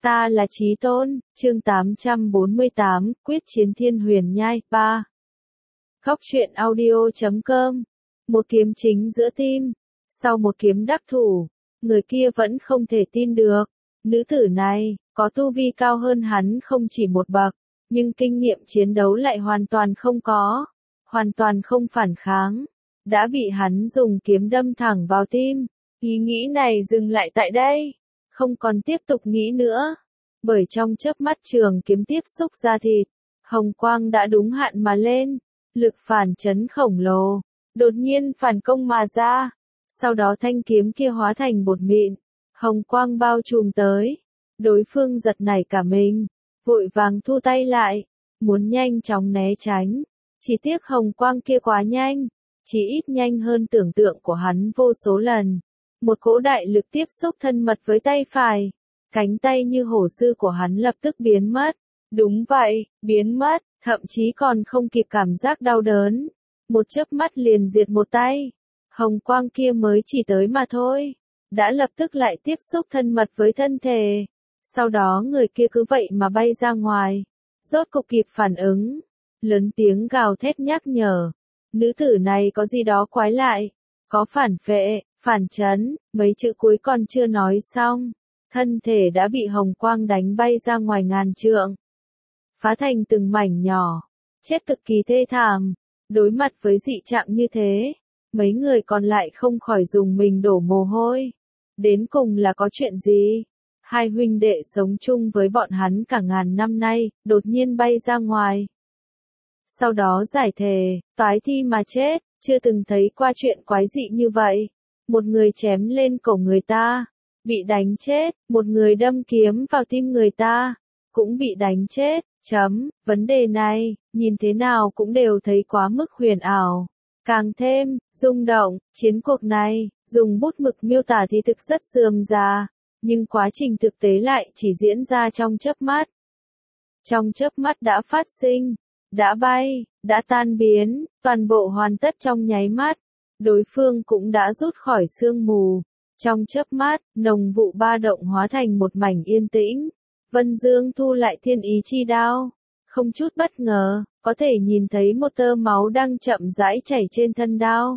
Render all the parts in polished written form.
Ta là Chí Tôn, chương 848, quyết chiến thiên huyền nhai, 3. Khóc truyện audio.com. Một kiếm chính giữa tim. Sau một kiếm đắc thủ, người kia vẫn không thể tin được. Nữ tử này, có tu vi cao hơn hắn không chỉ một bậc, nhưng kinh nghiệm chiến đấu lại hoàn toàn không có. Hoàn toàn không phản kháng. Đã bị hắn dùng kiếm đâm thẳng vào tim. Ý nghĩ này dừng lại tại đây. Không còn tiếp tục nghĩ nữa. Bởi trong chớp mắt trường kiếm tiếp xúc ra thịt, hồng quang đã đúng hạn mà lên, lực phản chấn khổng lồ, đột nhiên phản công mà ra. Sau đó thanh kiếm kia hóa thành bột mịn, hồng quang bao trùm tới. Đối phương giật nảy cả mình, vội vàng thu tay lại, muốn nhanh chóng né tránh. Chỉ tiếc hồng quang kia quá nhanh, chỉ ít nhanh hơn tưởng tượng của hắn vô số lần. Một cỗ đại lực tiếp xúc thân mật với tay phải. Cánh tay như hổ sư của hắn lập tức biến mất. Đúng vậy, biến mất, thậm chí còn không kịp cảm giác đau đớn. Một chớp mắt liền diệt một tay. Hồng quang kia mới chỉ tới mà thôi. Đã lập tức lại tiếp xúc thân mật với thân thể. Sau đó người kia cứ vậy mà bay ra ngoài. Rốt cục kịp phản ứng. Lớn tiếng gào thét nhắc nhở. Nữ tử này có gì đó quái lại. Có phản phệ, phản chấn, mấy chữ cuối còn chưa nói xong. Thân thể đã bị hồng quang đánh bay ra ngoài ngàn trượng. Phá thành từng mảnh nhỏ. Chết cực kỳ thê thảm. Đối mặt với dị trạng như thế, mấy người còn lại không khỏi dùng mình đổ mồ hôi. Đến cùng là có chuyện gì? Hai huynh đệ sống chung với bọn hắn cả ngàn năm nay, đột nhiên bay ra ngoài. Sau đó giải thề, toái thi mà chết, chưa từng thấy qua chuyện quái dị như vậy. Một người chém lên cổ người ta, bị đánh chết, một người đâm kiếm vào tim người ta, cũng bị đánh chết, vấn đề này, nhìn thế nào cũng đều thấy quá mức huyền ảo. Càng thêm, rung động, chiến cuộc này, dùng bút mực miêu tả thì thực rất rườm rà, nhưng quá trình thực tế lại chỉ diễn ra trong chớp mắt. Trong chớp mắt đã phát sinh, đã bay, đã tan biến, toàn bộ hoàn tất trong nháy mắt. Đối phương cũng đã rút khỏi sương mù. Trong chớp mắt, nồng vụ ba động hóa thành một mảnh yên tĩnh. Vân Dương thu lại thiên ý chi đao. Không chút bất ngờ, có thể nhìn thấy một tơ máu đang chậm rãi chảy trên thân đao.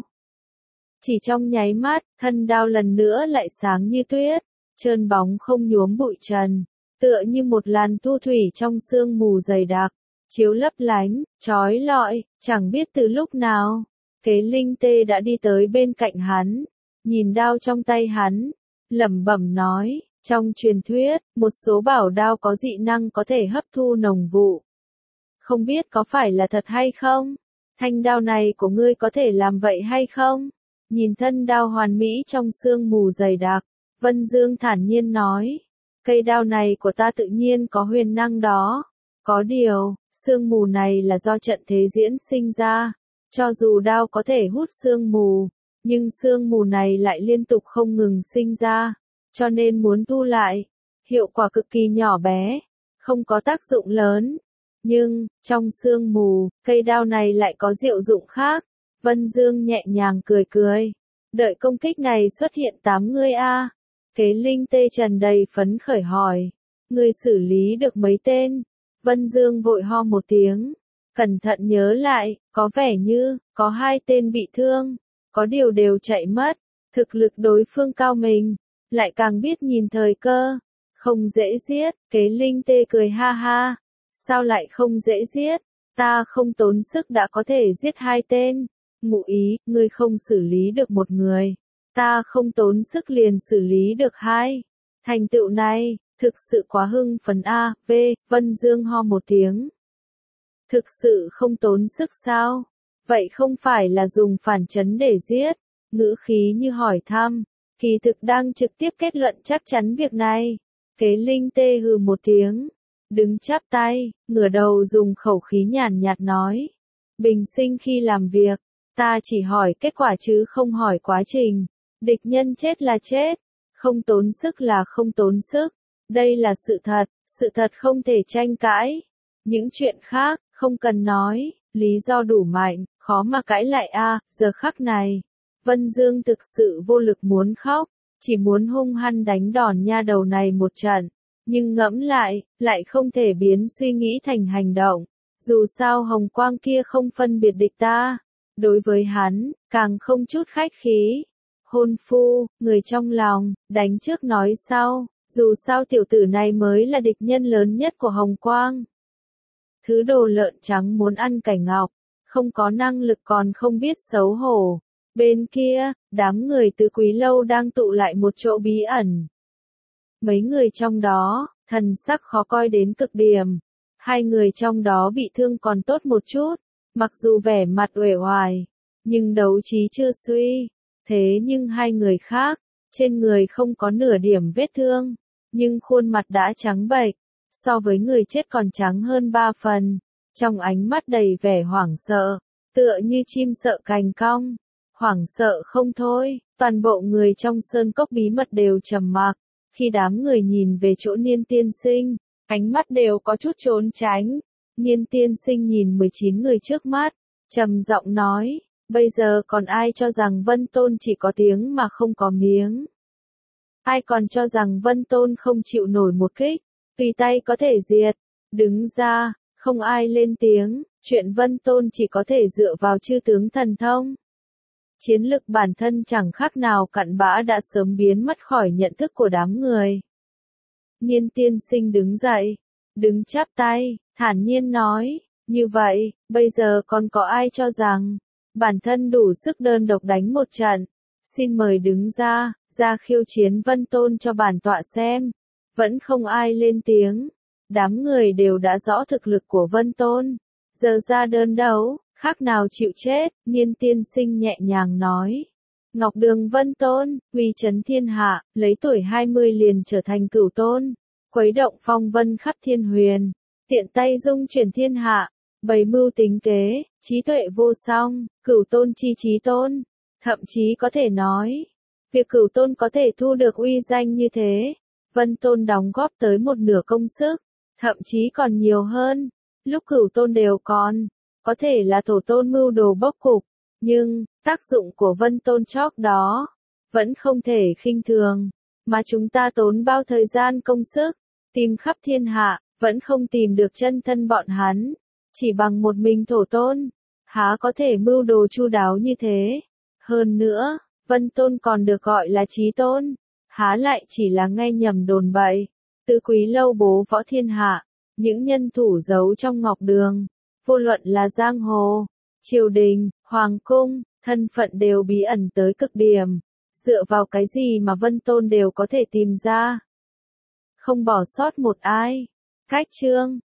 Chỉ trong nháy mắt, thân đao lần nữa lại sáng như tuyết, trơn bóng không nhuốm bụi trần, tựa như một làn thu thủy trong sương mù dày đặc, chiếu lấp lánh, chói lọi, chẳng biết từ lúc nào. Kế Linh Tê đã đi tới bên cạnh hắn, nhìn đao trong tay hắn, lẩm bẩm nói, trong truyền thuyết, một số bảo đao có dị năng có thể hấp thu nồng vụ. Không biết có phải là thật hay không? Thanh đao này của ngươi có thể làm vậy hay không? Nhìn thân đao hoàn mỹ trong sương mù dày đặc, Vân Dương thản nhiên nói, cây đao này của ta tự nhiên có huyền năng đó. Có điều, sương mù này là do trận thế diễn sinh ra. Cho dù đao có thể hút sương mù, nhưng sương mù này lại liên tục không ngừng sinh ra, cho nên muốn thu lại, hiệu quả cực kỳ nhỏ bé, không có tác dụng lớn. Nhưng, trong sương mù, cây đao này lại có diệu dụng khác. Vân Dương nhẹ nhàng cười cười. Đợi công kích này xuất hiện 8 người a. Kế Linh Tê tràn đầy phấn khởi hỏi. Ngươi xử lý được mấy tên? Vân Dương vội ho một tiếng. Cẩn thận nhớ lại, có vẻ như, có 2 tên bị thương, có điều đều chạy mất. Thực lực đối phương cao mình, lại càng biết nhìn thời cơ. Không dễ giết, Kế Linh Tê cười ha ha. Sao lại không dễ giết? Ta không tốn sức đã có thể giết 2 tên. Ngụ ý, ngươi không xử lý được một người. Ta không tốn sức liền xử lý được 2. Thành tựu này, thực sự quá hưng phấn a. Vân Dương ho một tiếng. Thực sự không tốn sức sao? Vậy không phải là dùng phản chấn để giết? Ngữ khí như hỏi thăm, kỳ thực đang trực tiếp kết luận chắc chắn việc này. Kế Linh Tê hừ một tiếng, đứng chắp tay, ngửa đầu dùng khẩu khí nhàn nhạt nói. Bình sinh khi làm việc, ta chỉ hỏi kết quả chứ không hỏi quá trình. Địch nhân chết là chết, không tốn sức là không tốn sức. Đây là sự thật không thể tranh cãi. Những chuyện khác, không cần nói, lý do đủ mạnh, khó mà cãi lại a. Giờ khắc này, Vân Dương thực sự vô lực muốn khóc, chỉ muốn hung hăng đánh đòn nha đầu này một trận. Nhưng ngẫm lại không thể biến suy nghĩ thành hành động. Dù sao hồng quang kia không phân biệt địch ta. Đối với hắn, càng không chút khách khí. Hôn phu, người trong lòng, đánh trước nói sau. Dù sao tiểu tử này mới là địch nhân lớn nhất của hồng quang. Thứ đồ lợn trắng muốn ăn cảnh ngọc, không có năng lực còn không biết xấu hổ. Bên kia, đám người từ Quý Lâu đang tụ lại một chỗ bí ẩn. Mấy người trong đó, thần sắc khó coi đến cực điểm. Hai người trong đó bị thương còn tốt một chút, mặc dù vẻ mặt uể oải, nhưng đấu trí chưa suy. Thế nhưng hai người khác, trên người không có nửa điểm vết thương, nhưng khuôn mặt đã trắng bệch, so với người chết còn trắng hơn 3 phần. Trong ánh mắt đầy vẻ hoảng sợ, tựa như chim sợ cành cong, hoảng sợ không thôi. Toàn bộ người trong sơn cốc bí mật đều trầm mặc. Khi đám người nhìn về chỗ Niên tiên sinh, ánh mắt đều có chút trốn tránh. Niên tiên sinh nhìn 19 người trước mắt, trầm giọng nói, bây giờ còn ai cho rằng Vân Tôn chỉ có tiếng mà không có miếng? Ai còn cho rằng Vân Tôn không chịu nổi một kích, tùy tay có thể diệt? Đứng ra, không ai lên tiếng, chuyện Vân Tôn chỉ có thể dựa vào chư tướng thần thông. Chiến lực bản thân chẳng khác nào cặn bã đã sớm biến mất khỏi nhận thức của đám người. Niên tiên sinh đứng dậy, đứng chắp tay, thản nhiên nói, như vậy, bây giờ còn có ai cho rằng, bản thân đủ sức đơn độc đánh một trận, xin mời đứng ra khiêu chiến Vân Tôn cho bản tọa xem. Vẫn không ai lên tiếng, đám người đều đã rõ thực lực của Vân Tôn, giờ ra đơn đấu, khác nào chịu chết. Niên tiên sinh nhẹ nhàng nói, Ngọc Đường Vân Tôn, uy chấn thiên hạ, lấy tuổi 20 liền trở thành cửu tôn, khuấy động phong vân khắp thiên huyền, tiện tay dung chuyển thiên hạ, bày mưu tính kế, trí tuệ vô song, cửu tôn chi trí tôn. Thậm chí có thể nói, việc cửu tôn có thể thu được uy danh như thế, Vân Tôn đóng góp tới một nửa công sức, thậm chí còn nhiều hơn. Lúc cửu tôn đều còn, có thể là tổ tôn mưu đồ bốc cục, nhưng, tác dụng của Vân Tôn chóp đó, vẫn không thể khinh thường, mà chúng ta tốn bao thời gian công sức, tìm khắp thiên hạ, vẫn không tìm được chân thân bọn hắn, chỉ bằng một mình tổ tôn, há có thể mưu đồ chu đáo như thế. Hơn nữa, Vân Tôn còn được gọi là chí tôn, há lại chỉ là nghe nhầm đồn bậy. Từ Quý Lâu bố võ thiên hạ, những nhân thủ giấu trong ngọc đường, vô luận là giang hồ, triều đình, hoàng cung, thân phận đều bí ẩn tới cực điểm. Dựa vào cái gì mà Vân Tôn đều có thể tìm ra? Không bỏ sót một ai. Cách chương